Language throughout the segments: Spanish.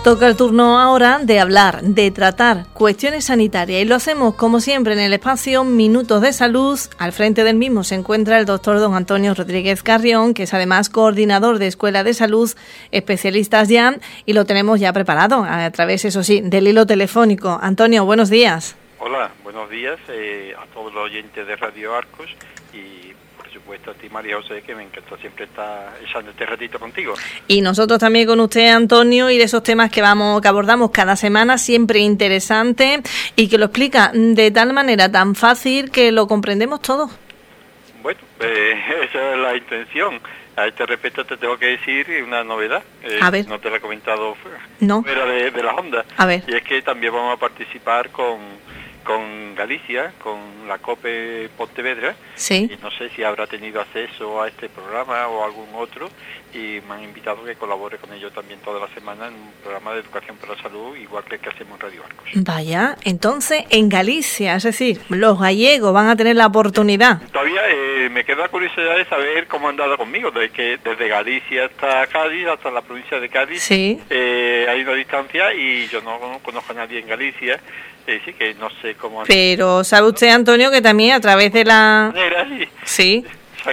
Toca el turno ahora de hablar, de tratar cuestiones sanitarias y lo hacemos como siempre en el espacio Minutos de Salud. Al frente del mismo se encuentra el doctor don Antonio Rodríguez Carrión, que es además coordinador de Escuela de Salud, especialistas ya, y lo tenemos ya preparado a través, eso sí, del hilo telefónico. Antonio, buenos días. Hola, buenos días a todos los oyentes de Radio Arcos y por supuesto a ti, María José, que me encanta siempre estar echando este ratito contigo. Y nosotros también con usted, Antonio, y de esos temas que abordamos cada semana, siempre interesante y que lo explica de tal manera tan fácil que lo comprendemos todos. Bueno, esa es la intención. A este respecto te tengo que decir una novedad. A ver. No te la he comentado No. fuera de las ondas. A ver. Y es que también vamos a participar con Galicia, con la COPE Pontevedra. Sí. Y no sé si habrá tenido acceso a este programa o algún otro, y me han invitado a que colabore con ellos también toda la semana en un programa de educación para la salud, igual que el que hacemos en Radio Arcos. Vaya, entonces en Galicia, es decir, los gallegos van a tener la oportunidad. Todavía me queda curiosidad de saber cómo han dado conmigo, desde Galicia hasta Cádiz, hasta la provincia de Cádiz. Sí. Hay una distancia y yo no conozco a nadie en Galicia. Sí, que no sé cómo... Pero sabe usted, Antonio, que también a través de la... Sí,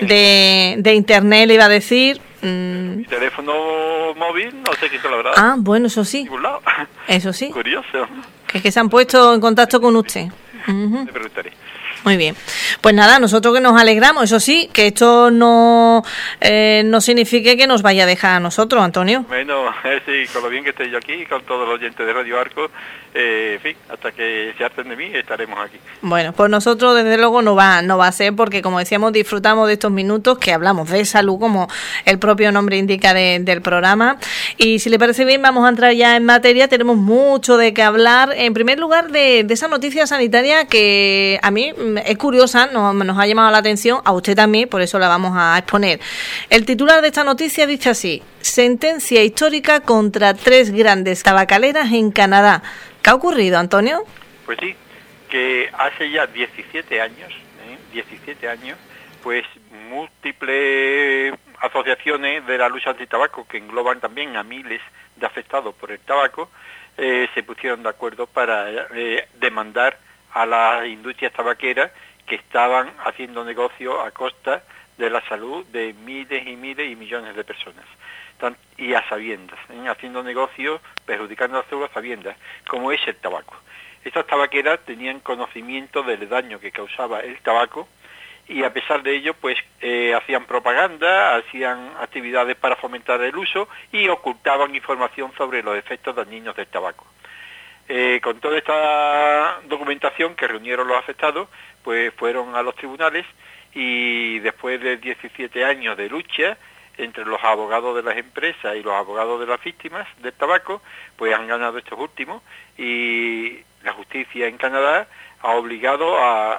de internet le iba a decir... Mi teléfono móvil, no sé quién te lo habrá dado. Ah, bueno, eso sí. Ningún lado. Eso sí. Curioso. Que es que se han puesto en contacto con usted. Uh-huh. Me preguntaré. Muy bien. Pues nada, nosotros que nos alegramos, eso sí, que esto no signifique que nos vaya a dejar a nosotros, Antonio. Bueno, sí, con lo bien que estoy yo aquí, con todos los oyentes de Radio Arco, en fin, hasta que se harten de mí, estaremos aquí. Bueno, pues nosotros desde luego no va a ser, porque como decíamos, disfrutamos de estos minutos que hablamos de salud, como el propio nombre indica del programa. Y si le parece bien, vamos a entrar ya en materia. Tenemos mucho de qué hablar. En primer lugar, de esa noticia sanitaria que a mí es curiosa, nos ha llamado la atención, a usted también, por eso la vamos a exponer. El titular de esta noticia dice así: sentencia histórica contra 3 grandes tabacaleras en Canadá. ¿Qué ha ocurrido, Antonio? Pues sí, que hace ya 17 años, pues múltiples asociaciones de la lucha antitabaco, que engloban también a miles de afectados por el tabaco, se pusieron de acuerdo para demandar a las industrias tabaqueras que estaban haciendo negocio a costa de la salud de miles y miles y millones de personas. Y a sabiendas, haciendo negocios, perjudicando a la salud a sabiendas, como es el tabaco. Estas tabaqueras tenían conocimiento del daño que causaba el tabaco y a pesar de ello, pues hacían propaganda, hacían actividades para fomentar el uso y ocultaban información sobre los efectos dañinos del tabaco. Con toda esta documentación que reunieron los afectados, pues fueron a los tribunales y después de 17 años de lucha entre los abogados de las empresas y los abogados de las víctimas del tabaco, pues han ganado estos últimos y la justicia en Canadá ha obligado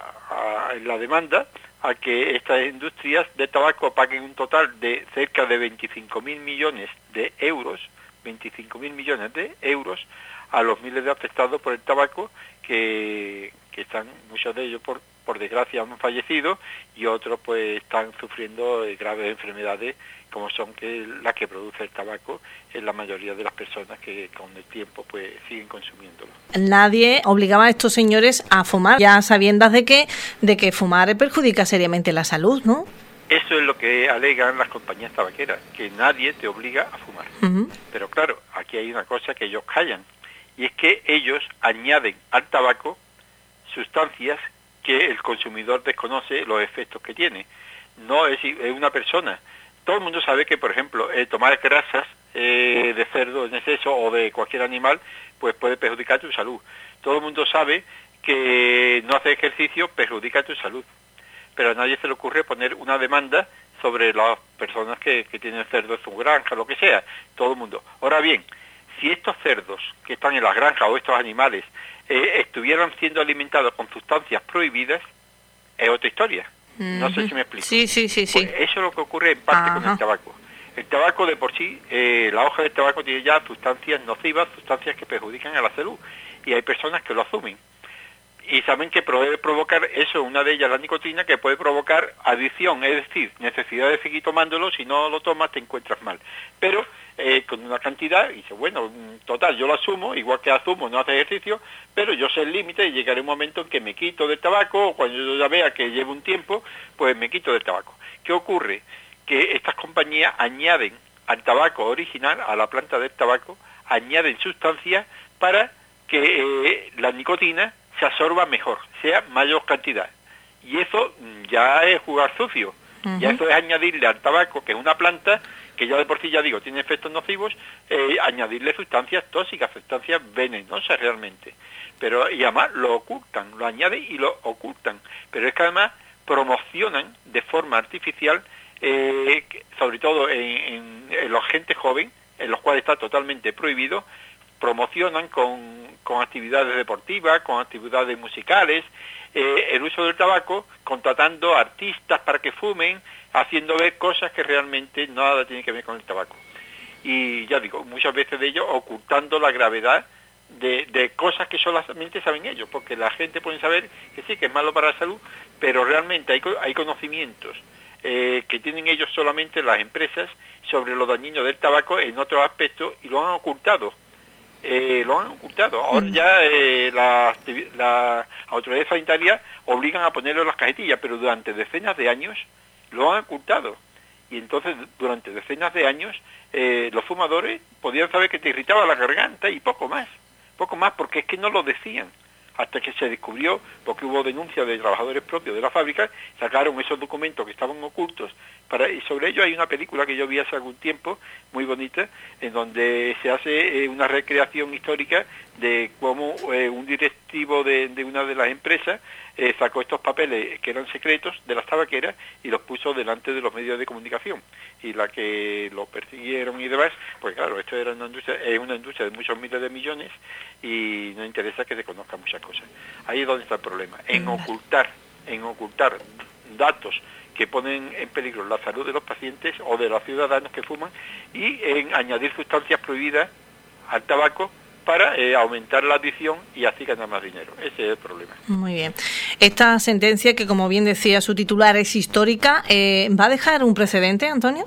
en la demanda a que estas industrias de tabaco paguen un total de cerca de 25.000 millones de euros, 25.000 millones de euros a los miles de afectados por el tabaco que están, muchos de ellos por desgracia han fallecido y otros pues están sufriendo graves enfermedades como son las que produce el tabaco en la mayoría de las personas que con el tiempo pues siguen consumiéndolo. Nadie obligaba a estos señores a fumar, ya sabiendas de que fumar perjudica seriamente la salud, ¿no? Eso es lo que alegan las compañías tabaqueras, que nadie te obliga a fumar. Uh-huh. Pero claro, aquí hay una cosa que ellos callan, y es que ellos añaden al tabaco sustancias que el consumidor desconoce los efectos que tiene. No es una persona. Todo el mundo sabe que, por ejemplo, tomar grasas de cerdo en exceso o de cualquier animal, pues puede perjudicar tu salud. Todo el mundo sabe que no hacer ejercicio perjudica tu salud. Pero a nadie se le ocurre poner una demanda sobre las personas que tienen cerdo en su granja, lo que sea. Todo el mundo. Ahora bien, si estos cerdos que están en las granjas o estos animales estuvieran siendo alimentados con sustancias prohibidas, es otra historia. No sé si me explico. Sí. Pues eso es lo que ocurre en parte con el tabaco. El tabaco de por sí, la hoja del tabaco tiene ya sustancias nocivas, sustancias que perjudican a la salud. Y hay personas que lo asumen. y saben que puede provocar eso, una de ellas la nicotina, que puede provocar adicción, es decir, necesidad de seguir tomándolo, si no lo tomas te encuentras mal. Pero con una cantidad, y dice, bueno, total, yo lo asumo, igual que asumo no hace ejercicio, pero yo sé el límite y llegará un momento en que me quito del tabaco, o cuando yo ya vea que llevo un tiempo, pues me quito del tabaco. ¿Qué ocurre? Que estas compañías añaden al tabaco original, a la planta del tabaco, añaden sustancias para que la nicotina se absorba mejor, sea mayor cantidad. Y eso ya es jugar sucio. Ya eso es añadirle al tabaco, que es una planta, que ya de por sí, ya digo, tiene efectos nocivos, añadirle sustancias tóxicas, sustancias venenosas realmente. Pero, y además lo ocultan, lo añaden y lo ocultan. Pero es que además promocionan de forma artificial, sobre todo en la gente joven, en los cuales está totalmente prohibido, promocionan con actividades deportivas, con actividades musicales, el uso del tabaco, contratando artistas para que fumen, haciendo ver cosas que realmente nada tienen que ver con el tabaco. Y ya digo, muchas veces de ellos ocultando la gravedad de cosas que solamente saben ellos, porque la gente puede saber que sí, que es malo para la salud, pero realmente hay conocimientos que tienen ellos solamente las empresas sobre lo dañino del tabaco en otros aspectos, y lo han ocultado. Ahora ya las autoridades sanitarias obligan a ponerlo en las cajetillas, pero durante decenas de años lo han ocultado. Y entonces durante decenas de años los fumadores podían saber que te irritaba la garganta y poco más, porque es que no lo decían. Hasta que se descubrió, porque hubo denuncias de trabajadores propios de la fábrica, sacaron esos documentos que estaban ocultos, y sobre ello hay una película que yo vi hace algún tiempo, muy bonita, en donde se hace una recreación histórica de cómo un directivo de una de las empresas sacó estos papeles que eran secretos de las tabaqueras y los puso delante de los medios de comunicación. Y la que lo persiguieron y demás, pues claro, esto era es una industria de muchos miles de millones y no interesa que se conozcan muchas cosas. Ahí es donde está el problema, en ocultar datos que ponen en peligro la salud de los pacientes o de los ciudadanos que fuman, y en añadir sustancias prohibidas al tabaco para aumentar la adicción y así ganar más dinero. Ese es el problema. Muy bien. Esta sentencia, que como bien decía su titular, es histórica, ¿va a dejar un precedente, Antonio?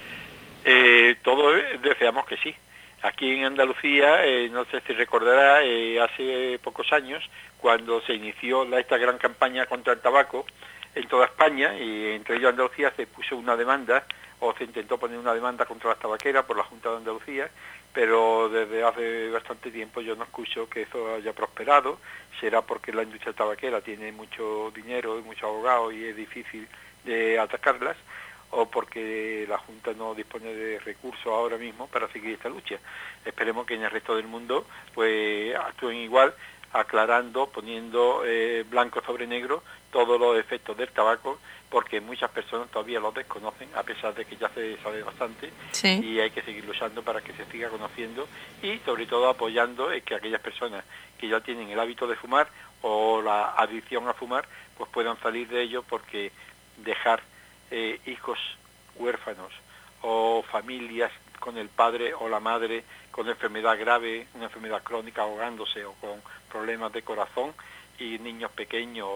Todos deseamos que sí. Aquí en Andalucía, no sé si recordará, hace pocos años, cuando se inició esta gran campaña contra el tabaco en toda España, y entre ellos Andalucía, se puso una demanda, o se intentó poner una demanda contra las tabaqueras por la Junta de Andalucía, pero desde hace bastante tiempo yo no escucho que eso haya prosperado. Será porque la industria tabaquera tiene mucho dinero y muchos abogados y es difícil de atacarlas, o porque la Junta no dispone de recursos ahora mismo para seguir esta lucha. Esperemos que en el resto del mundo pues actúen igual, aclarando, poniendo blanco sobre negro todos los efectos del tabaco, porque muchas personas todavía los desconocen, a pesar de que ya se sabe bastante, sí. Y hay que seguir luchando para que se siga conociendo, y sobre todo apoyando que aquellas personas que ya tienen el hábito de fumar o la adicción a fumar, pues puedan salir de ello, porque dejar hijos huérfanos o familias con el padre o la madre con enfermedad grave, una enfermedad crónica, ahogándose, o con problemas de corazón, y niños pequeños,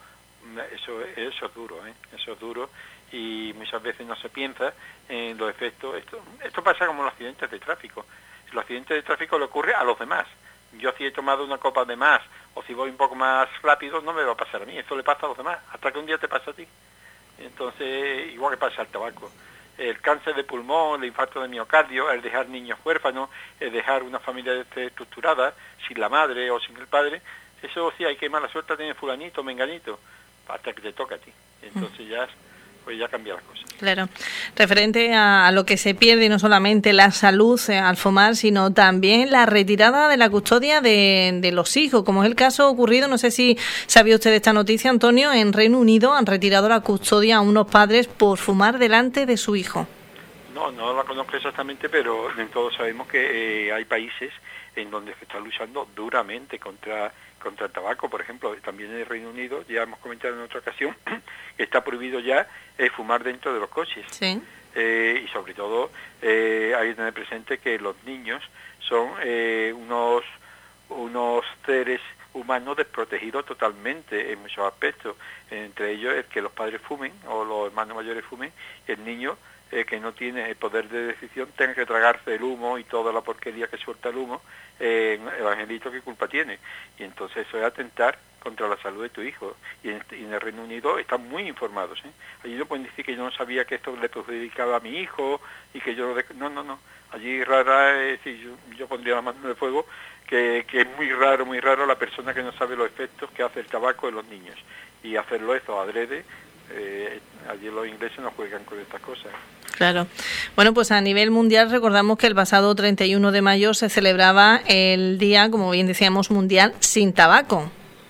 eso es duro, eso es duro, y muchas veces no se piensa en los efectos. Esto pasa como los accidentes de tráfico. Los accidentes de tráfico le ocurre a los demás. Yo, si he tomado una copa de más, o si voy un poco más rápido, no me va a pasar a mí, eso le pasa a los demás, hasta que un día te pasa a ti. Entonces, igual que pasa al tabaco. El cáncer de pulmón, el infarto de miocardio, el dejar niños huérfanos, el dejar una familia desestructurada, sin la madre o sin el padre, eso sí, hay que mala suerte tener fulanito, menganito, hasta que te toca a ti. Entonces ya cambia las cosas. Claro. Referente a lo que se pierde, no solamente la salud al fumar, sino también la retirada de la custodia de los hijos, como es el caso ocurrido, no sé si sabía usted de esta noticia, Antonio, en Reino Unido han retirado la custodia a unos padres por fumar delante de su hijo. No la conozco exactamente, pero todos sabemos que hay países en donde se está luchando duramente contra el tabaco. Por ejemplo, también en el Reino Unido, ya hemos comentado en otra ocasión, que está prohibido ya fumar dentro de los coches. Sí. Y sobre todo hay que tener presente que los niños son unos seres humano desprotegido totalmente en muchos aspectos, entre ellos el que los padres fumen o los hermanos mayores fumen, y el niño que no tiene el poder de decisión tenga que tragarse el humo y toda la porquería que suelta el humo. Evangelito, ¿qué culpa tiene? Y entonces eso es atentar contra la salud de tu hijo. Y en el Reino Unido están muy informados, ¿eh? Allí no pueden decir que yo no sabía que esto le perjudicaba a mi hijo y que yo... No. Allí rara es, yo pondría la mano en el fuego, que es muy raro la persona que no sabe los efectos que hace el tabaco en los niños. Y hacerlo eso adrede, allí los ingleses no juegan con estas cosas. Claro. Bueno, pues a nivel mundial recordamos que el pasado 31 de mayo se celebraba el día, como bien decíamos, mundial sin tabaco.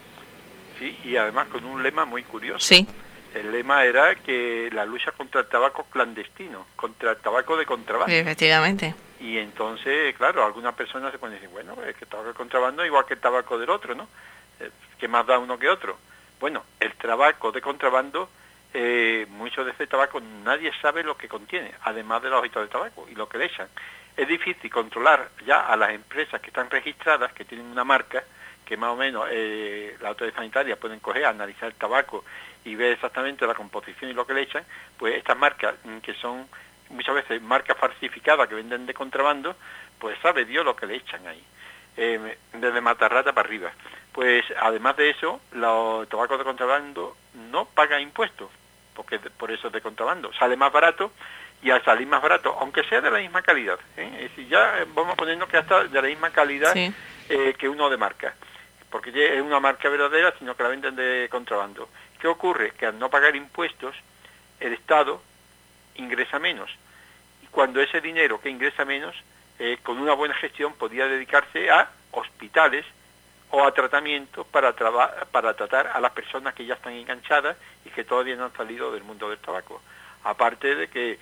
Sí, y además con un lema muy curioso. Sí. El lema era que la lucha contra el tabaco clandestino, contra el tabaco de contrabando. Efectivamente. Y entonces, claro, algunas personas se pueden decir, bueno, es que el tabaco de contrabando es igual que el tabaco del otro, ¿no? ¿Qué más da uno que otro? Bueno, el tabaco de contrabando, mucho de ese tabaco nadie sabe lo que contiene, además de los hojitas de tabaco y lo que le echan. Es difícil controlar ya a las empresas que están registradas, que tienen una marca, que más o menos la autoridad sanitaria pueden coger, analizar el tabaco y ver exactamente la composición y lo que le echan. Pues estas marcas, que son muchas veces marcas falsificadas que venden de contrabando, pues sabe Dios lo que le echan ahí, desde matarrata para arriba. Pues además de eso, los tabacos de contrabando no pagan impuestos, porque por eso es de contrabando, sale más barato, y al salir más barato, aunque sea de la misma calidad, es decir, ya vamos poniendo que hasta de la misma calidad, sí, que uno de marca, porque es una marca verdadera, sino que la venden de contrabando. ¿Qué ocurre? Que al no pagar impuestos, el Estado ingresa menos, y cuando ese dinero que ingresa menos, con una buena gestión podía dedicarse a hospitales o a tratamientos para tratar a las personas que ya están enganchadas y que todavía no han salido del mundo del tabaco. Aparte de que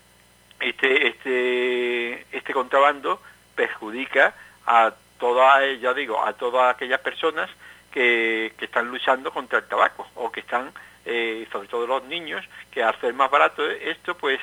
este contrabando perjudica a todas, ya digo, a todas aquellas personas que están luchando contra el tabaco, o que están, sobre todo los niños, que al ser más barato esto, pues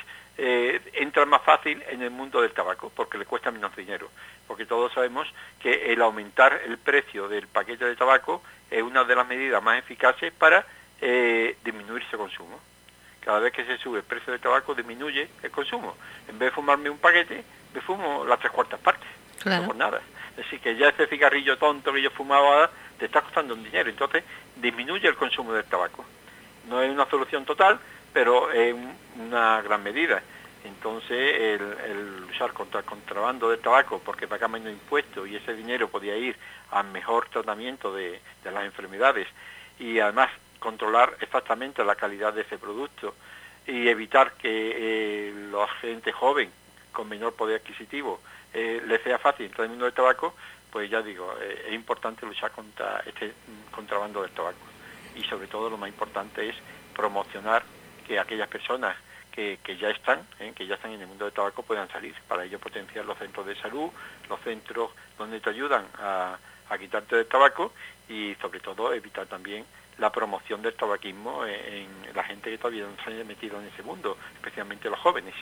entran más fácil en el mundo del tabaco, porque le cuesta menos dinero. Porque todos sabemos que el aumentar el precio del paquete de tabaco es una de las medidas más eficaces para disminuir ese consumo. Cada vez que se sube el precio del tabaco, disminuye el consumo. En vez de fumarme un paquete, me fumo las 3/4 partes. Claro. No por nada. Es decir, que ya ese cigarrillo tonto que yo fumaba te está costando un dinero. Entonces, disminuye el consumo del tabaco. No es una solución total, pero es una gran medida. Entonces, el luchar contra el contrabando del tabaco, porque paga menos impuestos y ese dinero podía ir al mejor tratamiento de las enfermedades, y además controlar exactamente la calidad de ese producto y evitar que la gente joven con menor poder adquisitivo le sea fácil entrar en el mundo del tabaco, pues ya digo, es importante luchar contra este contrabando del tabaco. Y sobre todo lo más importante es promocionar que aquellas personas que ya están en el mundo del tabaco puedan salir. Para ello potenciar los centros de salud, los centros donde te ayudan a quitarte del tabaco, y sobre todo evitar también la promoción del tabaquismo en la gente que todavía no se ha metido en ese mundo, especialmente los jóvenes.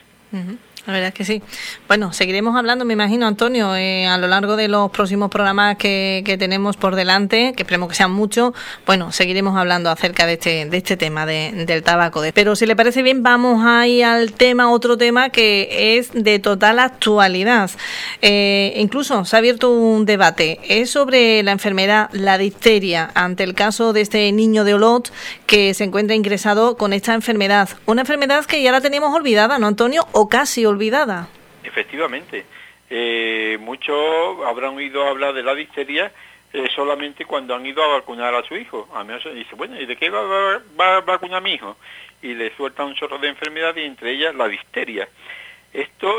La verdad es que sí. Bueno, seguiremos hablando, me imagino, Antonio, a lo largo de los próximos programas que tenemos por delante, que esperemos que sean muchos. Bueno, seguiremos hablando acerca de este tema del tabaco. Pero si le parece bien, vamos a ir al otro tema que es de total actualidad. Incluso se ha abierto un debate. Es sobre la enfermedad, la difteria, ante el caso de este niño de Olot que se encuentra ingresado con esta enfermedad. Una enfermedad que ya la teníamos olvidada, ¿no, Antonio? O casi olvidada. Efectivamente. Muchos habrán oído hablar de la difteria solamente cuando han ido a vacunar a su hijo. A mí se dice, bueno, ¿y de qué va a vacunar a mi hijo? Y le sueltan un chorro de enfermedad, y entre ellas la difteria. Esto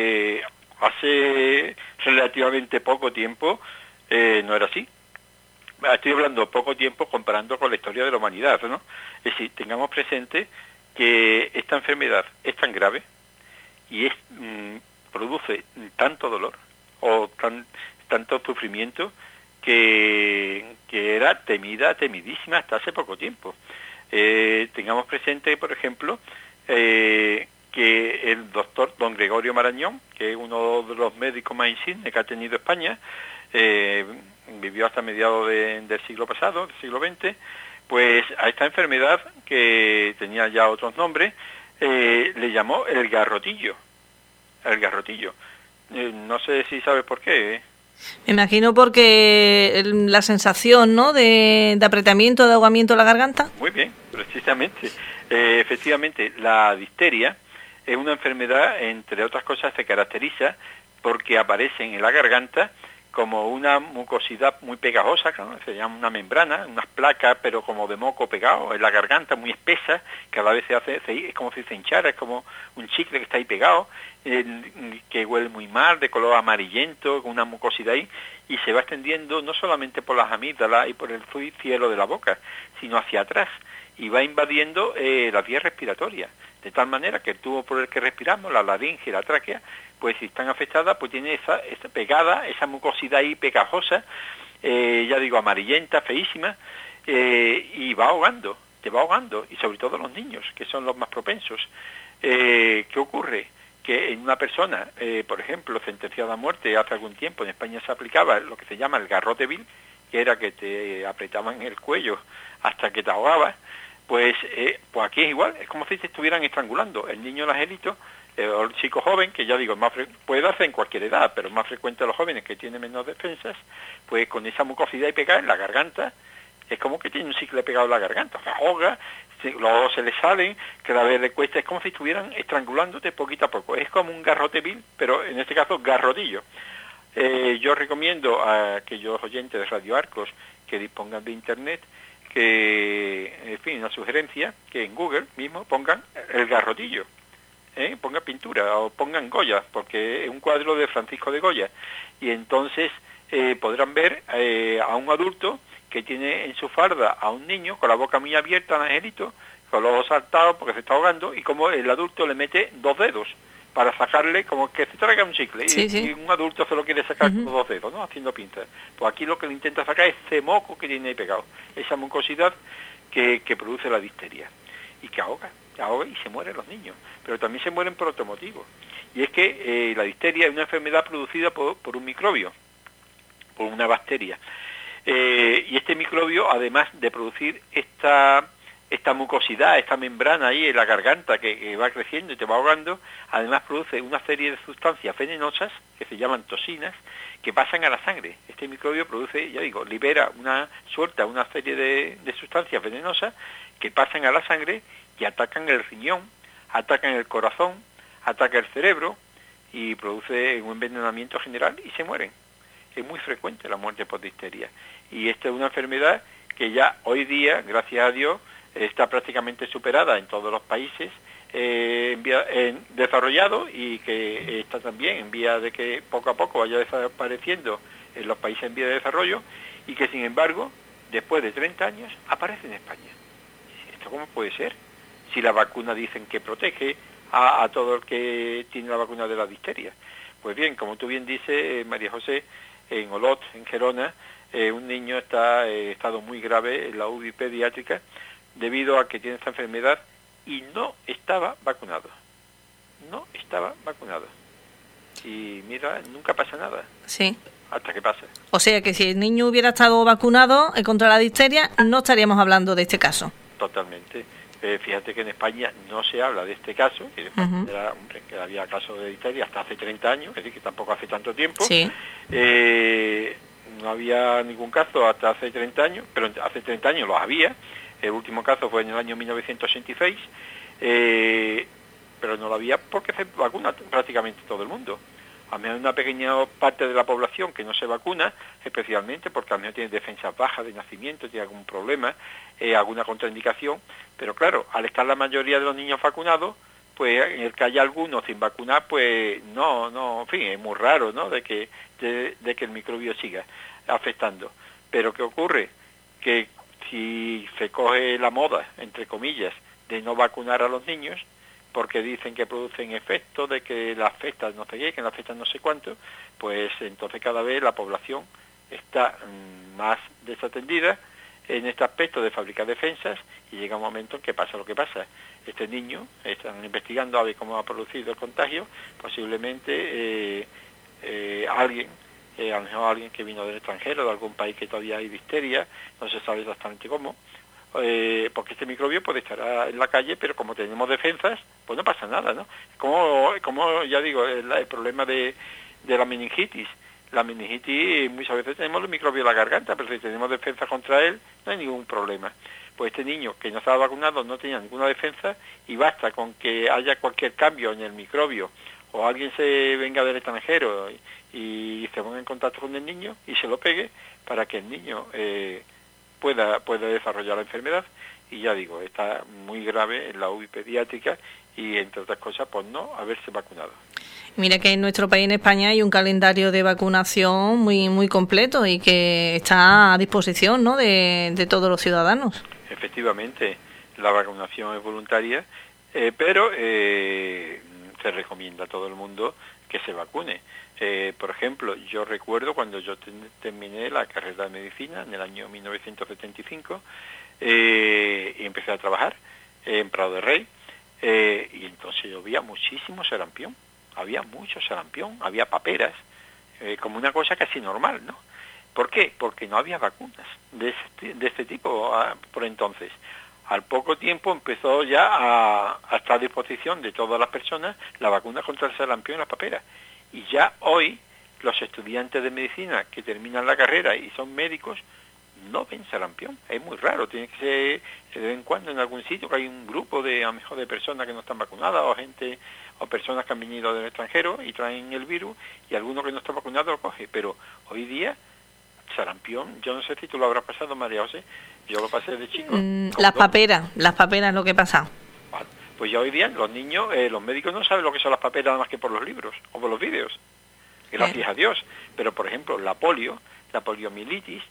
hace relativamente poco tiempo no era así. Estoy hablando poco tiempo comparando con la historia de la humanidad, ¿no? Es decir, tengamos presente que esta enfermedad es tan grave y produce tanto dolor o tanto sufrimiento que era temidísima hasta hace poco tiempo. Tengamos presente, por ejemplo, que el doctor don Gregorio Marañón, que es uno de los médicos más insignes que ha tenido España, vivió hasta mediados del siglo pasado, del siglo XX, pues a esta enfermedad, que tenía ya otros nombres, le llamó el garrotillo. El garrotillo. No sé si sabes por qué, ¿eh? Me imagino porque la sensación, ¿no?, de apretamiento, de ahogamiento en la garganta. Muy bien, precisamente. Efectivamente, la difteria es una enfermedad, entre otras cosas, se caracteriza porque aparecen en la garganta como una mucosidad muy pegajosa, ¿no? Se llama una membrana, unas placas, pero como de moco pegado en la garganta, muy espesa, cada vez es como si se hinchara, es como un chicle que está ahí pegado, que huele muy mal, de color amarillento, con una mucosidad ahí, y se va extendiendo no solamente por las amígdalas y por el cielo de la boca, sino hacia atrás, y va invadiendo las vías respiratorias, de tal manera que el tubo por el que respiramos, la laringe y la tráquea, pues si están afectadas, pues tiene esa pegada, esa mucosidad ahí pegajosa, ya digo, amarillenta, feísima, y va ahogando, te va ahogando, y sobre todo los niños, que son los más propensos. ¿Qué ocurre? Que en una persona, por ejemplo, sentenciada a muerte hace algún tiempo, en España se aplicaba lo que se llama el garrote vil, que era que te apretaban el cuello hasta que te ahogabas, pues aquí es igual, es como si te estuvieran estrangulando. El niño el angelito, o el chico joven, que ya digo, puede darse en cualquier edad, pero es más frecuente a los jóvenes que tienen menos defensas, pues con esa mucosidad y pegada en la garganta, es como que tiene un cicle pegado en la garganta, se ahoga, los ojos se le salen, cada vez le cuesta, es como si estuvieran estrangulándote poquito a poco, es como un garrote vil, pero en este caso garrotillo. Yo recomiendo a aquellos oyentes de Radio Arcos que dispongan de internet, que, en fin, una sugerencia, que en Google mismo pongan el garrotillo, pongan pintura o pongan Goya, porque es un cuadro de Francisco de Goya, y entonces podrán ver a un adulto que tiene en su farda a un niño con la boca muy abierta, un angelito, con los ojos saltados porque se está ahogando, y como el adulto le mete 2 dedos para sacarle, como que se traiga un chicle, sí, y un adulto se lo quiere sacar con 2 dedos, ¿no?, haciendo pintas. Pues aquí lo que le intenta sacar es ese moco que tiene ahí pegado, esa mucosidad que produce la difteria, y que ahoga y se mueren los niños, pero también se mueren por otro motivo, y es que la difteria es una enfermedad producida por un microbio, por una bacteria, y este microbio, además de producir esta mucosidad, esta membrana ahí en la garganta que va creciendo y te va ahogando, además produce una serie de sustancias venenosas que se llaman toxinas, que pasan a la sangre. Este microbio produce, ya digo, suelta una serie de sustancias venenosas que pasan a la sangre y atacan el riñón, atacan el corazón, ataca el cerebro y produce un envenenamiento general y se mueren. Es muy frecuente la muerte por difteria. Y esta es una enfermedad que ya hoy día, gracias a Dios, está prácticamente superada en todos los países desarrollados, y que está también en vía de que poco a poco vaya desapareciendo en los países en vía de desarrollo, y que sin embargo, después de 30 años, aparece en España. ¿Esto cómo puede ser? Si la vacuna dicen que protege a todo el que tiene la vacuna de la difteria. Pues bien, como tú bien dices, María José, en Olot, en Gerona, un niño está en estado muy grave en la UBI pediátrica debido a que tiene esta enfermedad y no estaba vacunado. No estaba vacunado. Y mira, nunca pasa nada. Sí. Hasta que pasa. O sea que si el niño hubiera estado vacunado contra la difteria, no estaríamos hablando de este caso. Totalmente. Fíjate que en España no se habla de este caso, que había casos de difteria hasta hace 30 años, es decir, que tampoco hace tanto tiempo. Sí. No había ningún caso hasta hace 30 años, pero hace 30 años los había. El último caso fue en el año 1986, pero no lo había porque se vacuna prácticamente todo el mundo. A lo mejor hay una pequeña parte de la población que no se vacuna, especialmente porque a lo mejor tiene defensas bajas de nacimiento, tiene algún problema, alguna contraindicación, pero claro, al estar la mayoría de los niños vacunados, pues en el que haya algunos sin vacunar, pues no, en fin, es muy raro, ¿no?, de que el microbio siga afectando. Pero ¿qué ocurre? Que si se coge la moda, entre comillas, de no vacunar a los niños, porque dicen que producen efectos, de que la afectan no sé qué, que la afectan no sé cuánto, pues entonces cada vez la población está más desatendida en este aspecto de fabricar defensas, y llega un momento en que pasa lo que pasa. Este niño, están investigando a ver cómo ha producido el contagio, posiblemente alguien a lo mejor alguien que vino del extranjero, de algún país que todavía hay difteria, no se sabe exactamente cómo, porque este microbio puede estar en la calle, pero como tenemos defensas, pues no pasa nada, ¿no? Como ya digo, el problema de la meningitis. La meningitis, muchas veces tenemos el microbio en la garganta, pero si tenemos defensa contra él, no hay ningún problema. Pues este niño que no estaba vacunado no tenía ninguna defensa, y basta con que haya cualquier cambio en el microbio, o alguien se venga del extranjero y se ponga en contacto con el niño y se lo pegue, para que el niño pueda desarrollar la enfermedad. Y ya digo, está muy grave en la UBI pediátrica, y entre otras cosas, pues no haberse vacunado. Mira que en nuestro país, en España, hay un calendario de vacunación muy completo y que está a disposición, ¿no?, de todos los ciudadanos. Efectivamente, la vacunación es voluntaria, pero se recomienda a todo el mundo que se vacune. Por ejemplo, yo recuerdo cuando yo terminé la carrera de medicina en el año 1975, y empecé a trabajar en Prado de Rey, y entonces yo veía muchísimo sarampión. Había mucho sarampión, había paperas, como una cosa casi normal, ¿no? ¿Por qué? Porque no había vacunas de este tipo por entonces. Al poco tiempo empezó ya a estar a disposición de todas las personas la vacuna contra el sarampión y las paperas. Y ya hoy los estudiantes de medicina que terminan la carrera y son médicos no ven sarampión. Es muy raro, tiene que ser de vez en cuando en algún sitio que hay un grupo a lo mejor de personas que no están vacunadas, o personas que han venido del extranjero y traen el virus, y alguno que no está vacunado lo coge. Pero hoy día, sarampión, yo no sé si tú lo habrás pasado, María José, yo lo pasé de chico. Las paperas lo que pasa. Pues ya hoy día los niños, los médicos no saben lo que son las paperas nada más que por los libros o por los vídeos, gracias a Dios. Pero por ejemplo, la poliomielitis,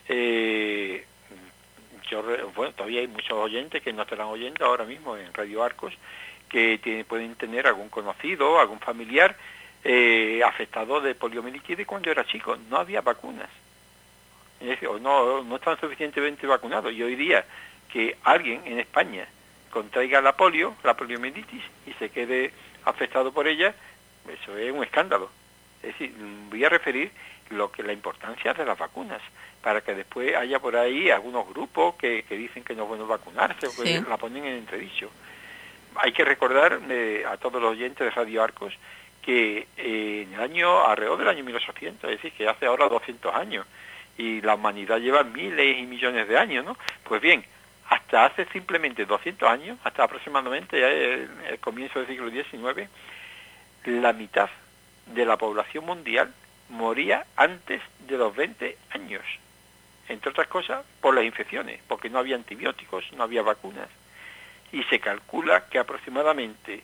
todavía hay muchos oyentes que no estarán oyendo ahora mismo en Radio Arcos, que pueden tener algún conocido, algún familiar afectado de poliomielitis de cuando era chico. No había vacunas, es decir, no están suficientemente vacunados, y hoy día que alguien en España contraiga la poliomielitis y se quede afectado por ella, eso es un escándalo. Es decir, voy a referir la importancia de las vacunas, para que después haya por ahí algunos grupos que dicen que no es bueno vacunarse, o que la ponen en entredicho. Hay que recordar a todos los oyentes de Radio Arcos que alrededor del año 1800, es decir, que hace ahora 200 años, y la humanidad lleva miles y millones de años, ¿no? Pues bien, hasta hace simplemente 200 años, hasta aproximadamente el comienzo del siglo XIX, la mitad de la población mundial moría antes de los 20 años. Entre otras cosas, por las infecciones, porque no había antibióticos, no había vacunas. Y se calcula que aproximadamente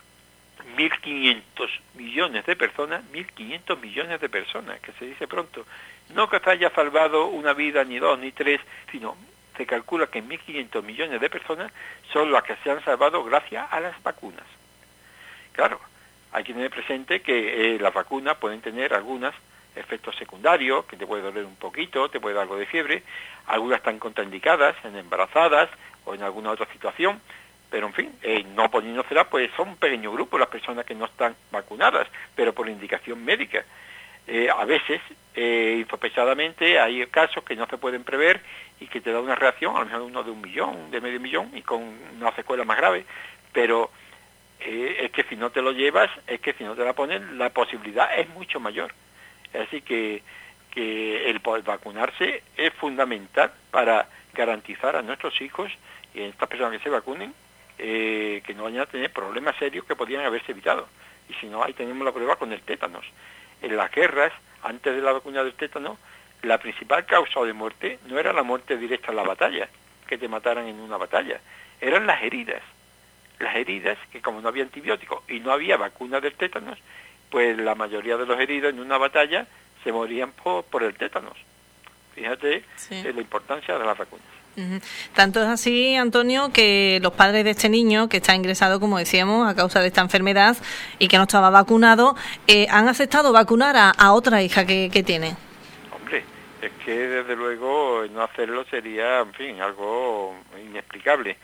1.500 millones de personas, 1.500 millones de personas, que se dice pronto, no que se haya salvado una vida, ni dos, ni tres, sino se calcula que 1.500 millones de personas son las que se han salvado gracias a las vacunas. Claro, hay que tener presente que las vacunas pueden tener algunos efectos secundarios, que te puede doler un poquito, te puede dar algo de fiebre, algunas están contraindicadas en embarazadas o en alguna otra situación, pero en fin, no poniéndosela, pues son un pequeño grupo las personas que no están vacunadas, pero por indicación médica. A veces, insospechadamente, hay casos que no se pueden prever y que te da una reacción, a lo mejor uno de 1 millón, de medio millón, y con una secuela más grave, pero es que si no te lo llevas, es que si no te la ponen, la posibilidad es mucho mayor. Así que el poder vacunarse es fundamental para garantizar a nuestros hijos y a estas personas que se vacunen que no vayan a tener problemas serios que podrían haberse evitado. Y si no, ahí tenemos la prueba con el tétanos. En las guerras, antes de la vacuna del tétano, la principal causa de muerte no era la muerte directa en la batalla, que te mataran en una batalla, eran las heridas. Las heridas, que como no había antibióticos y no había vacuna del tétanos, pues la mayoría de los heridos en una batalla se morían por el tétanos. Fíjate la importancia de las vacunas. Tanto es así, Antonio, que los padres de este niño, que está ingresado, como decíamos, a causa de esta enfermedad y que no estaba vacunado, han aceptado vacunar a otra hija que tiene. Hombre, es que desde luego no hacerlo sería, en fin, algo inexplicable.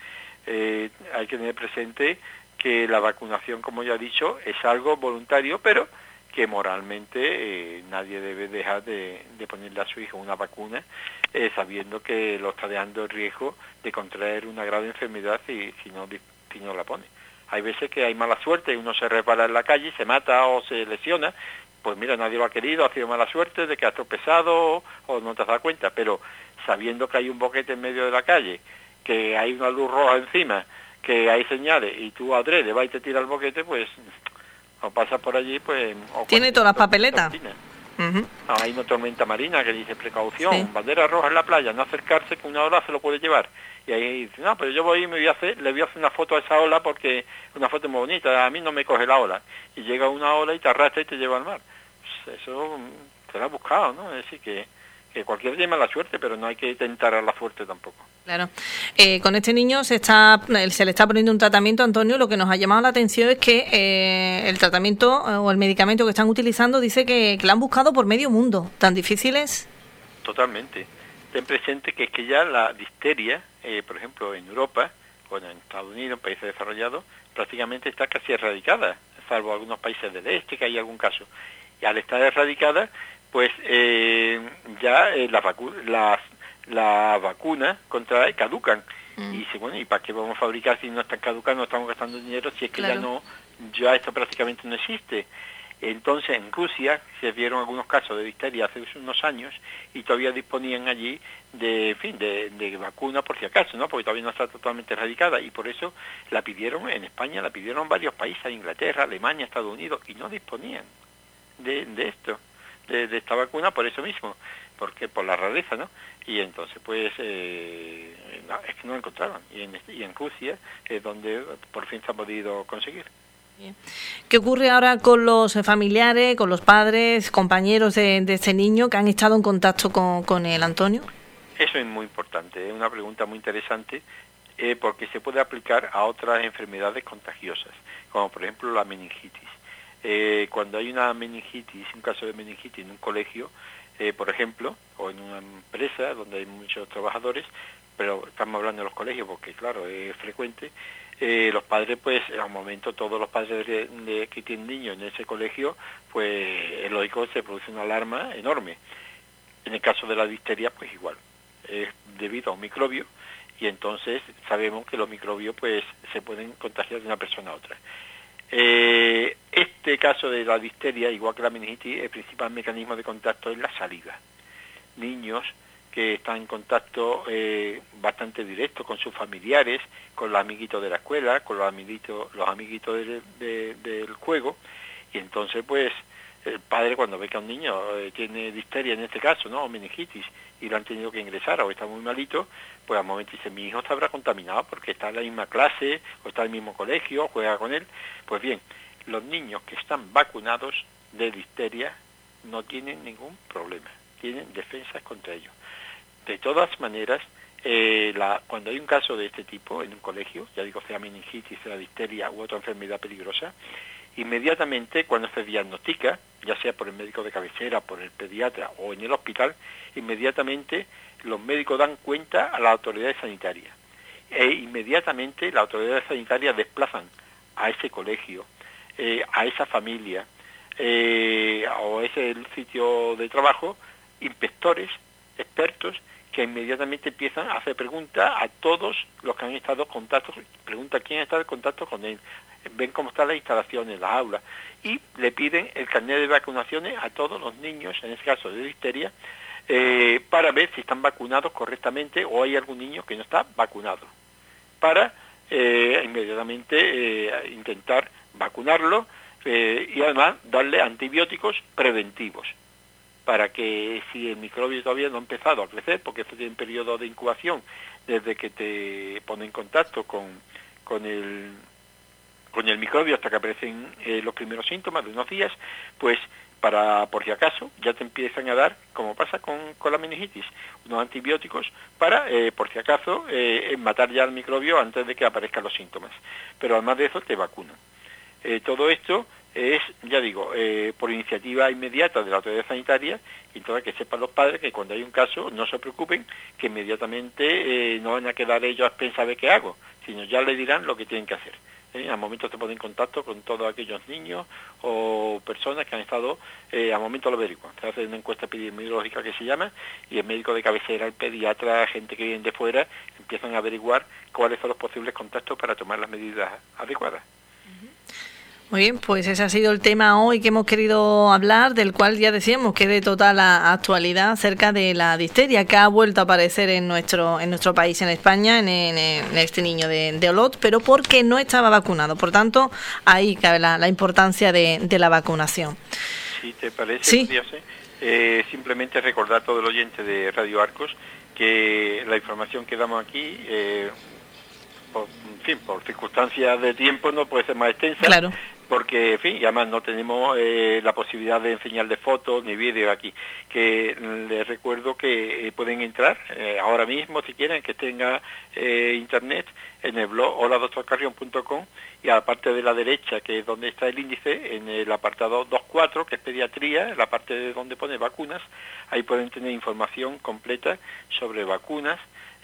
Hay que tener presente que la vacunación, como ya he dicho, es algo voluntario, pero que moralmente nadie debe dejar de ponerle a su hijo una vacuna sabiendo que lo está dejando el riesgo de contraer una grave enfermedad si no la pone. Hay veces que hay mala suerte, uno se resbala en la calle, se mata o se lesiona, pues mira, nadie lo ha querido, ha sido mala suerte de que has tropezado o no te has dado cuenta, pero sabiendo que hay un boquete en medio de la calle, que hay una luz roja encima, que hay señales, y tú adrede vas y te tira el boquete, pues o pasas por allí, pues... Tiene todas las papeletas. No, hay una tormenta marina que dice precaución, sí. Bandera roja en la playa, no acercarse, que una ola se lo puede llevar. Y ahí dice, no, pero yo voy y le voy a hacer una foto a esa ola porque una foto muy bonita, a mí no me coge la ola. Y llega una ola y te arrastra y te lleva al mar. Pues eso te lo has buscado, ¿no? Es decir, que cualquiera tiene mala suerte, pero no hay que tentar a la suerte tampoco. Claro. Con este niño se le está poniendo un tratamiento, Antonio. Lo que nos ha llamado la atención es que el tratamiento o el medicamento que están utilizando dice que lo han buscado por medio mundo. ¿Tan difícil es? Totalmente. Ten presente que es que ya la difteria, por ejemplo, en Europa, bueno, en Estados Unidos, en países desarrollados, prácticamente está casi erradicada, salvo algunos países del este, que hay algún caso. Y al estar erradicada, pues ya las vacunas contra caducan. Y dice, bueno, ¿y para qué vamos a fabricar si no están caducando, no estamos gastando dinero, si es que claro. ya esto prácticamente no existe? Entonces, en Rusia se vieron algunos casos de difteria hace unos años y todavía disponían allí de vacuna por si acaso, ¿no? Porque todavía no está totalmente erradicada y por eso la pidieron en España, la pidieron varios países, Inglaterra, Alemania, Estados Unidos, y no disponían de esta vacuna por eso mismo, porque por la rareza, ¿no? Y entonces, pues, es que no la encontraban. Y en Rusia es donde por fin se ha podido conseguir. ¿Qué ocurre ahora con los familiares, con los padres, compañeros de este niño que han estado en contacto con él, Antonio? Eso es muy importante, es una pregunta muy interesante porque se puede aplicar a otras enfermedades contagiosas, como por ejemplo la meningitis. Cuando hay una meningitis, un caso de meningitis en un colegio, por ejemplo, o en una empresa donde hay muchos trabajadores, pero estamos hablando de los colegios porque, claro, es frecuente, los padres, pues, al momento todos los padres que tienen niños en ese colegio, pues, es lógico, se produce una alarma enorme. En el caso de la difteria, pues igual, es debido a un microbio, y entonces sabemos que los microbios, pues, se pueden contagiar de una persona a otra. Este caso de la difteria, igual que la meningitis, el principal mecanismo de contacto es la saliva. Niños que están en contacto bastante directo con sus familiares, con los amiguitos de la escuela, con los amiguitos del juego, y entonces pues el padre cuando ve que un niño tiene difteria en este caso, ¿no? O meningitis, y lo han tenido que ingresar o está muy malito, pues al momento dice, mi hijo se habrá contaminado porque está en la misma clase, o está en el mismo colegio, juega con él. Pues bien, los niños que están vacunados de difteria no tienen ningún problema, tienen defensas contra ello. De todas maneras, cuando hay un caso de este tipo en un colegio, ya digo, sea meningitis, sea difteria u otra enfermedad peligrosa, inmediatamente cuando se diagnostica, ya sea por el médico de cabecera, por el pediatra o en el hospital, inmediatamente los médicos dan cuenta a las autoridades sanitarias. E inmediatamente las autoridades sanitarias desplazan a ese colegio, a esa familia, o a ese sitio de trabajo, inspectores, expertos, que inmediatamente empiezan a hacer preguntas a todos los que han estado en contacto, pregunta quién ha estado en contacto con él, ven cómo están las instalaciones, las aulas, y le piden el carnet de vacunaciones a todos los niños, en este caso de difteria, para ver si están vacunados correctamente o hay algún niño que no está vacunado, para inmediatamente intentar vacunarlo y además darle antibióticos preventivos, para que si el microbio todavía no ha empezado a crecer, porque esto tiene un periodo de incubación desde que te pone en contacto con el microbio hasta que aparecen los primeros síntomas de unos días, pues por si acaso ya te empiezan a dar, como pasa con la meningitis, unos antibióticos para, por si acaso, matar ya al microbio antes de que aparezcan los síntomas. Pero además de eso te vacunan. Todo esto es, ya digo, por iniciativa inmediata de la autoridad sanitaria, y entonces que sepan los padres que cuando hay un caso no se preocupen, que inmediatamente no van a quedar ellos a pensar de qué hago, sino ya le dirán lo que tienen que hacer. Al momento se pone en contacto con todos aquellos niños o personas que han estado, al momento lo averiguan. Se hace una encuesta epidemiológica que se llama, y el médico de cabecera, el pediatra, gente que viene de fuera, empiezan a averiguar cuáles son los posibles contactos para tomar las medidas adecuadas. Muy bien, pues ese ha sido el tema hoy que hemos querido hablar, del cual ya decíamos que es de total actualidad, acerca de la difteria, que ha vuelto a aparecer en nuestro país, en España, en este niño de Olot, pero porque no estaba vacunado. Por tanto, ahí cabe la importancia de la vacunación. Si te parece, sí. Simplemente recordar a todo el oyente de Radio Arcos que la información que damos aquí, por circunstancias de tiempo no puede ser más extensa. Claro. Porque, en fin, y además no tenemos la posibilidad de enseñarles fotos ni vídeos aquí. Que les recuerdo que pueden entrar ahora mismo, si quieren, que tenga internet, en el blog holadoctorcarrion.com, y a la parte de la derecha, que es donde está el índice, en el apartado 2.4, que es pediatría, en la parte de donde pone vacunas, ahí pueden tener información completa sobre vacunas,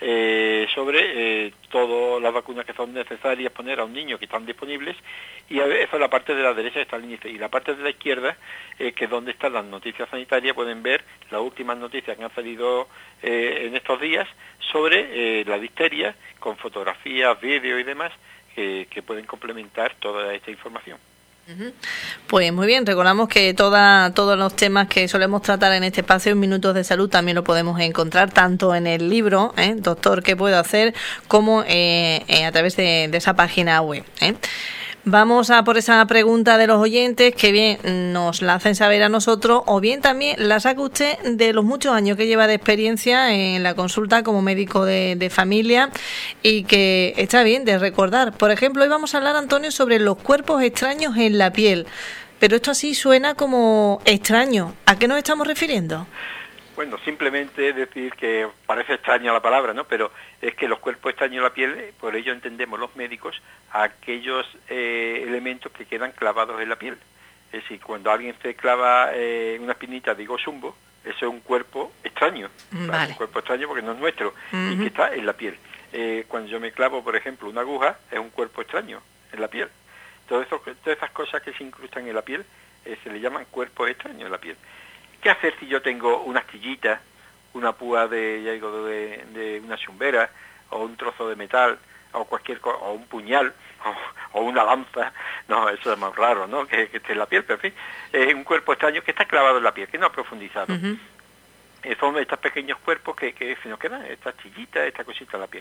sobre todas las vacunas que son necesarias poner a un niño, que están disponibles, y esa es la parte de la derecha, que está el índice, y la parte de la izquierda, que es donde están las noticias sanitarias. Pueden ver las últimas noticias que han salido en estos días sobre la difteria, con fotografías, vídeos y demás, que pueden complementar toda esta información. Pues muy bien, recordamos que todos los temas que solemos tratar en este espacio en Minutos de Salud también lo podemos encontrar tanto en el libro, Doctor, ¿qué puedo hacer?, como a través de esa página web. Vamos a por esa pregunta de los oyentes, que bien nos la hacen saber a nosotros, o bien también la saca usted de los muchos años que lleva de experiencia en la consulta como médico de familia, y que está bien de recordar. Por ejemplo, hoy vamos a hablar, Antonio, sobre los cuerpos extraños en la piel. Pero esto así suena como extraño. ¿A qué nos estamos refiriendo? Bueno, simplemente decir que parece extraña la palabra, ¿no? Pero es que los cuerpos extraños en la piel, por ello entendemos los médicos aquellos elementos que quedan clavados en la piel. Es decir, cuando alguien se clava una espinita de higosumbo, eso es un cuerpo extraño. Vale. Un cuerpo extraño porque no es nuestro, y que está en la piel. Cuando yo me clavo, por ejemplo, una aguja, es un cuerpo extraño en la piel. Todas esas cosas que se incrustan en la piel se le llaman cuerpos extraños en la piel. ¿Qué hacer si yo tengo una astillita, una púa de una chumbera, o un trozo de metal, o o un puñal, o una lanza? No, eso es más raro, ¿no?, que esté en la piel, pero en fin, un cuerpo extraño que está clavado en la piel, que no ha profundizado. Son estos pequeños cuerpos que se nos quedan, esta astillita, esta cosita en la piel.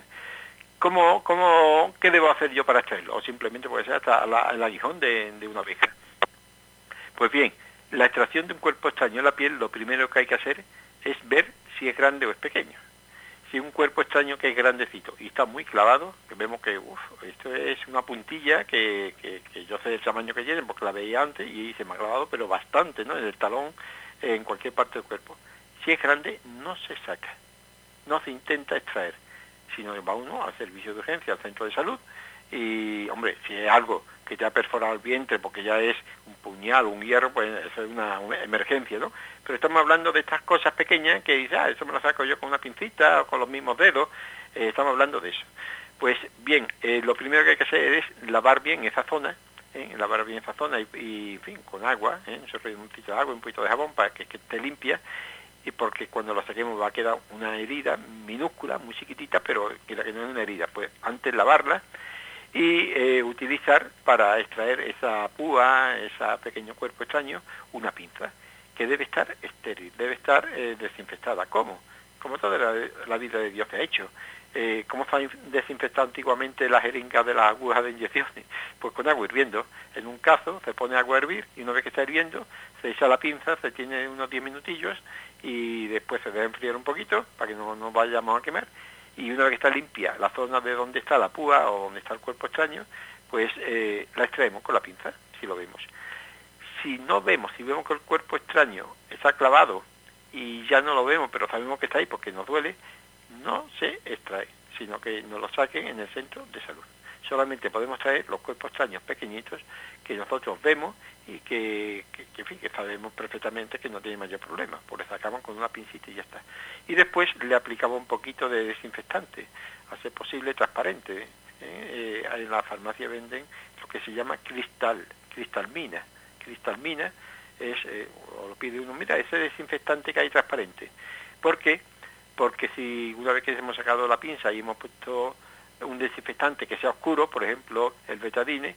¿Qué debo hacer yo para extraerlo? O simplemente puede ser hasta el aguijón de una abeja. Pues bien, la extracción de un cuerpo extraño en la piel, lo primero que hay que hacer es ver si es grande o es pequeño. Si un cuerpo extraño que es grandecito y está muy clavado, que vemos que esto es una puntilla que yo sé el tamaño que tiene porque la veía antes y se me ha clavado, pero bastante, ¿no?, en el talón, en cualquier parte del cuerpo. Si es grande, no se saca, no se intenta extraer, sino que va uno al servicio de urgencia, al centro de salud, y, hombre, si es algo que te ha perforado el vientre porque ya es un puñal o un hierro, pues eso es una emergencia, ¿no? Pero estamos hablando de estas cosas pequeñas que dices, eso me lo saco yo con una pincita o con los mismos dedos. Estamos hablando de eso. Pues bien, lo primero que hay que hacer es lavar bien esa zona, y en fin, con agua, un poquito de agua, un poquito de jabón para que esté limpia, y porque cuando lo saquemos va a quedar una herida minúscula, muy chiquitita, pero que no es una herida. Pues antes lavarla y utilizar para extraer esa púa, ese pequeño cuerpo extraño, una pinza, que debe estar estéril, debe estar desinfectada. ¿Cómo? Como toda la vida de Dios que ha hecho. ¿Cómo se han desinfectado antiguamente las jeringas de las agujas de inyecciones? Pues con agua hirviendo. En un cazo se pone agua a hervir y una vez que está hirviendo se echa la pinza, se tiene unos 10 minutillos y después se debe enfriar un poquito para que no vayamos a quemar. Y una vez que está limpia la zona de donde está la púa o donde está el cuerpo extraño, pues la extraemos con la pinza, si lo vemos. Si vemos que el cuerpo extraño está clavado y ya no lo vemos, pero sabemos que está ahí porque nos duele, no se extrae, sino que nos lo saquen en el centro de salud. Solamente podemos traer los cuerpos extraños pequeñitos que nosotros vemos y que sabemos perfectamente que no tiene mayor problema, porque sacamos con una pincita y ya está. Y después le aplicamos un poquito de desinfectante, a ser posible transparente, En la farmacia venden lo que se llama cristalmina. Cristalmina es, o lo pide uno, mira, ese desinfectante que hay transparente. ¿Por qué? Porque si una vez que hemos sacado la pinza y hemos puesto un desinfectante que sea oscuro, por ejemplo, el betadine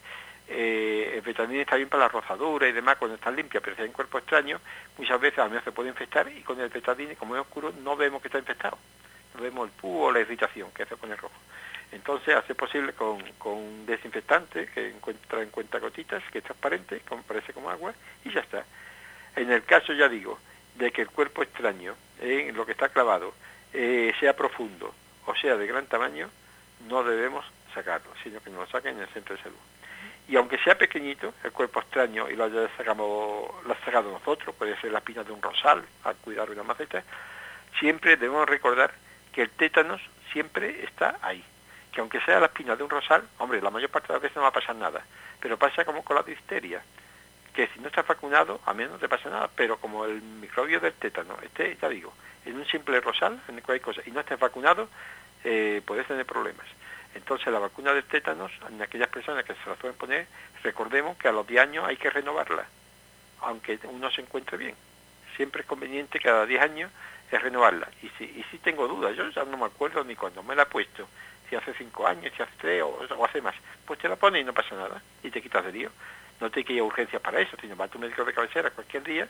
está bien para la rozadura y demás cuando está limpia, pero si hay un cuerpo extraño, muchas veces a lo mejor se puede infectar y con el betadine, como es oscuro, no vemos que está infectado. No vemos el pus o la irritación que se pone rojo. Entonces hace posible con un desinfectante que encuentra en cuentagotitas, que es transparente, parece como agua, y ya está. En el caso, ya digo, de que el cuerpo extraño, en lo que está clavado, sea profundo o sea de gran tamaño, no debemos sacarlo, sino que nos lo saquen en el centro de salud. Y aunque sea pequeñito, el cuerpo extraño, y lo haya sacado nosotros, puede ser la espina de un rosal, al cuidar una maceta, siempre debemos recordar que el tétanos siempre está ahí. Que aunque sea la espina de un rosal, hombre, la mayor parte de las veces no va a pasar nada, pero pasa como con la difteria, que si no estás vacunado, a menos no te pasa nada, pero como el microbio del tétano ya digo, en un simple rosal, en cualquier cosa, y no estés vacunado, puedes tener problemas. Entonces la vacuna del tétanos, en aquellas personas que se la suelen poner, recordemos que a los 10 años hay que renovarla, aunque uno se encuentre bien. Siempre es conveniente cada 10 años es renovarla. Y si tengo dudas, yo ya no me acuerdo ni cuándo me la he puesto, si hace 5 años, si hace 3 o hace más, pues te la pones y no pasa nada, y te quitas de lío. No te hay que ir a urgencias para eso, sino va a tu médico de cabecera cualquier día,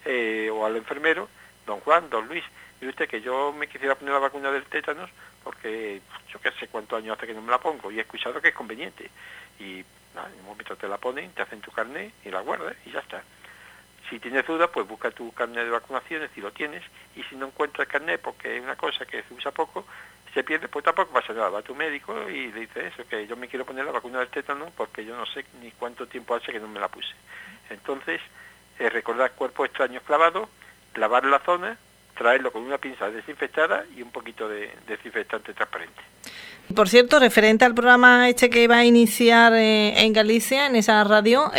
o al enfermero, don Juan, don Luis, y usted que yo me quisiera poner la vacuna del tétanos, porque yo qué sé cuántos años hace que no me la pongo, y he escuchado que es conveniente. Y nada, en un momento te la ponen, te hacen tu carnet y la guardas, y ya está. Si tienes dudas, pues busca tu carnet de vacunaciones, si lo tienes, y si no encuentras el carnet, porque es una cosa que se usa poco, se pierde, pues tampoco pasa nada. Va a tu médico y le dice eso, que yo me quiero poner la vacuna del tétano porque yo no sé ni cuánto tiempo hace que no me la puse. Entonces, recordar cuerpos extraños clavados, lavar la zona, traerlo con una pinza desinfectada y un poquito de desinfectante transparente. Por cierto, referente al programa este que va a iniciar en Galicia, en esa radio,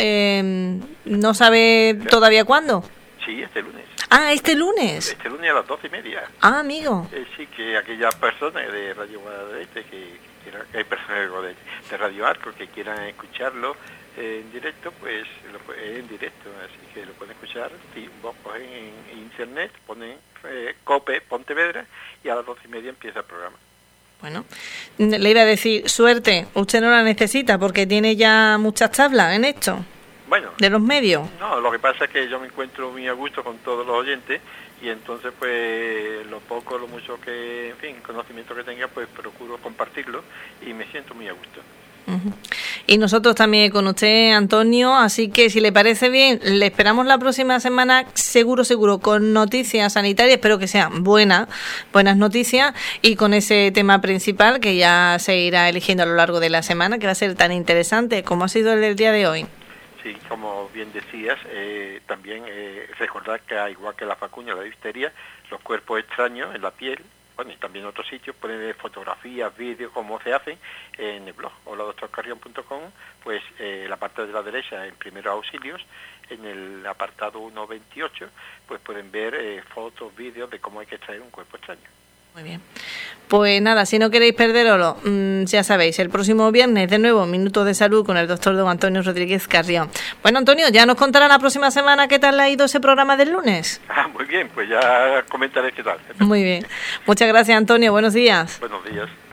¿no sabe todavía cuándo? Sí, este lunes. Ah, ¿este lunes? Este lunes a las 12:30. Ah, amigo. Sí, que aquellas personas de Radio Guadalete, que hay personas de Radio Arco que quieran escucharlo en directo, pues es en directo, así que lo pueden escuchar. Si vos cogen en internet, ponen COPE Pontevedra y a las 12:30 empieza el programa. Bueno, le iba a decir, suerte, usted no la necesita porque tiene ya muchas tablas en esto. Bueno, de los medios. No, lo que pasa es que yo me encuentro muy a gusto con todos los oyentes y entonces pues lo poco, lo mucho que, en fin, conocimiento que tenga, pues procuro compartirlo y me siento muy a gusto. Uh-huh. Y nosotros también con usted, Antonio, así que si le parece bien, le esperamos la próxima semana, seguro, con noticias sanitarias, espero que sean buenas noticias, y con ese tema principal que ya se irá eligiendo a lo largo de la semana, que va a ser tan interesante como ha sido el del día de hoy. Sí, como bien decías, también recordar que igual que la vacunas, la difteria, los cuerpos extraños en la piel, bueno, y también en otros sitios, pueden ver fotografías, vídeos, como se hacen en el blog holadoctorcarrion.com, pues la parte de la derecha en primeros auxilios, en el apartado 1.28, pues pueden ver fotos, vídeos de cómo hay que extraer un cuerpo extraño. Muy bien. Pues nada, si no queréis perderoslo, ya sabéis, el próximo viernes de nuevo Minutos de Salud con el doctor don Antonio Rodríguez Carrión. Bueno, Antonio, ya nos contará la próxima semana qué tal le ha ido ese programa del lunes. Muy bien, pues ya comentaré qué tal. Muy bien. Muchas gracias, Antonio. Buenos días. Buenos días.